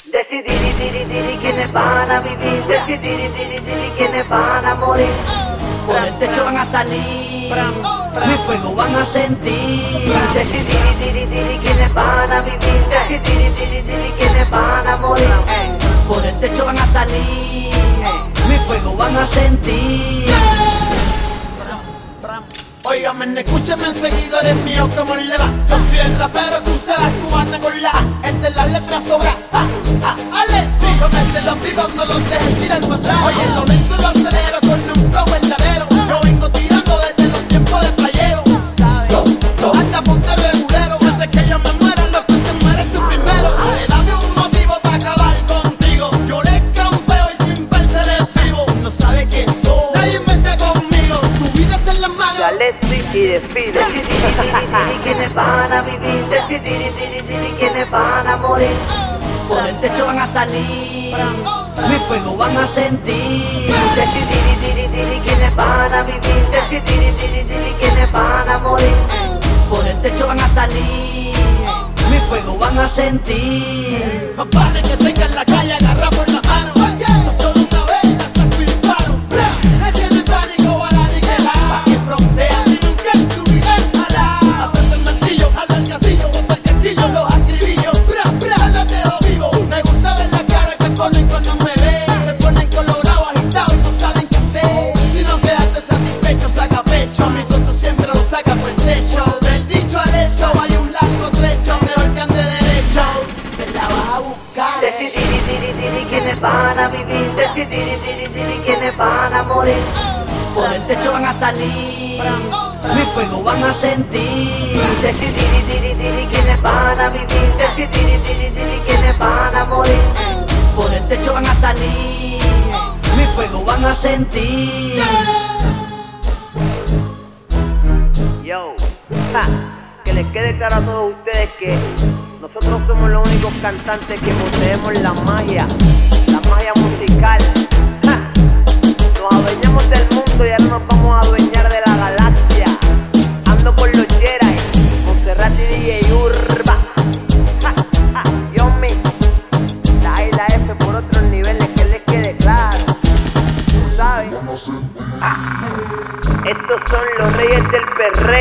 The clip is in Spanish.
Decidir quiénes van a vivir, decidir quiénes van a morir. Por el techo van a salir, mi fuego van a sentir. Decidir quiénes van a vivir, decidir quiénes van a morir. Por el techo van a salir, mi fuego van a sentir. Óigame, escúchame, seguidores míos, como le va. Yo soy el rapero que usa la cubana con la A, el de las letras sobra. Ale, sí, comete los vivos, no los dejes tirar para atrás. Oye, lo lento lo acelero con un flow verdadero. Yo vengo tirando desde los tiempos de playero. Anda, ponte regulero, antes que yo me muera, no que te mueres tú primero. Dame un motivo para acabar contigo. Yo le campeo y sin verse les vivo. No sabe quién soy, nadie mete conmigo. Tu vida está en las manos. Y decide, decidir quiénes van a vivir, decidir quiénes van a morir. Por el techo van a salir, mi fuego van a sentir. Decidir quiénes van a vivir, decidir quiénes van a morir. Por el techo van a salir, mi fuego van a sentir. Más vale que tengan la calle agarrada por la mano. Eso solo una vez, la saco y disparo. Le tiene pánico a la niquela. Pa' que frontea si nunca subiré a la. Aprende el martillo, jala el gatillo, bota el castillo, los acribillo. Lo dejo vivo. Me gusta ver la cara que ponen cuando me ven. Se ponen colorados, agitados y no saben qué hacer. Si no quedaste satisfecho, saca pecho. Mi socio siempre lo saca por el techo. Del dicho al hecho hay un largo trecho. Mejor que ande derecho, te la vas a buscar. Decidir quiénes van a vivir, decidir quiénes van a morir. Por el techo van a salir, mi fuego van a sentir. Decidir quiénes van a vivir, decidir quiénes van a morir. Por el techo van a salir, mi fuego van a sentir. Yo, que les quede claro a todos ustedes que nosotros somos los únicos cantantes que poseemos la magia musical. Nos adueñamos del mundo y ahora nos vamos a adueñar de la galaxia. Ando con los Jedi, Monserrat y DJ Urba. Yo me, la A y la F por otros niveles, que les quede claro. ¿Sabes? Estos son los reyes del perreo.